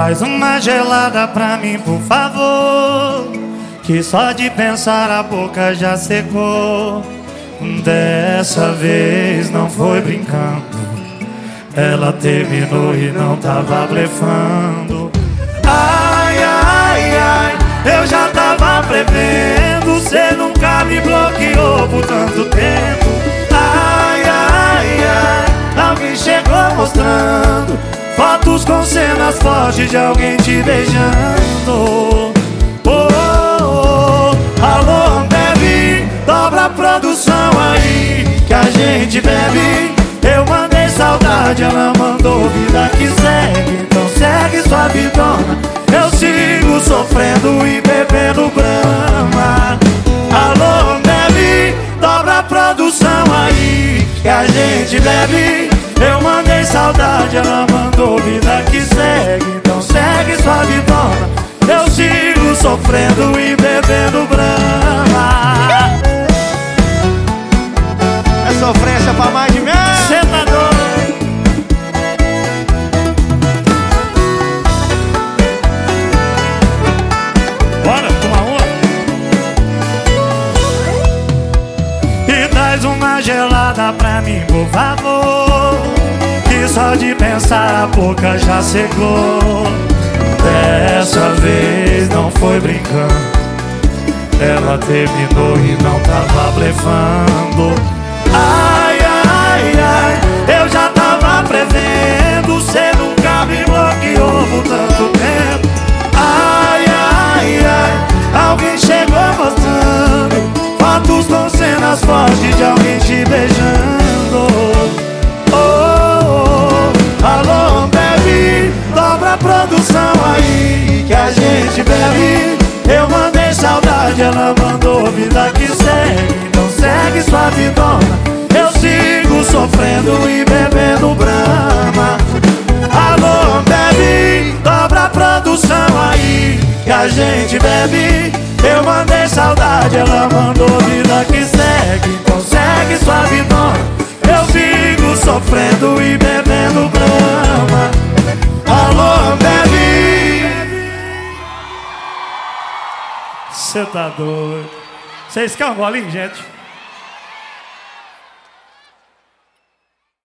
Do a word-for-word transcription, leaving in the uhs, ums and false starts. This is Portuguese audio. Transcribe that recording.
Traz uma gelada pra mim, por favor, que só de pensar a boca já secou. Dessa vez não foi brincando, ela terminou e não tava blefando. Ai, ai, ai, eu já tava prevendo, cê nunca me bloqueou por tanto tempo. Ai, ai, ai, alguém chegou mostrando fotos com cenas fortes de alguém te beijando. Oh, oh, oh, alô, bebe, dobra a produção aí que a gente bebe. Eu mandei saudade, ela mandou vida que segue. Então segue sua vidona, eu sigo sofrendo e bebendo brama. Alô, bebe, dobra a produção aí que a gente bebe. Eu mandei saudade, ela mandou vida que segue. Então segue sua vidona, eu sigo sofrendo e bebendo brama. É sofrência pra mais de mim. Cê tá doido? Bora tomar uma? E traz uma gelada pra mim, por favor, que só de pensar a boca já secou. Dessa vez não foi brincando, ela terminou e não tava blefando. Ai, ai, ai, eu já tava prevendo, cê nunca me bloqueou por tanto tempo. Ai, ai, ai, alguém chegou mostrando fotos com cenas fortes de alguém te beijando. Oh, oh, alô, bebe, dobra a produção aí que a gente bebe. Eu mandei saudade, ela mandou vida que segue. Então segue sua vidona, eu sigo sofrendo e bebendo brama. Alô, bebe, dobra a produção aí que a gente bebe. Eu mandei saudade, ela mandou vida que segue. Então segue sua vidona, eu sigo sofrendo e bebendo brama. Alô, bebe. Cê tá doido? Vocês querem um golinho, gente?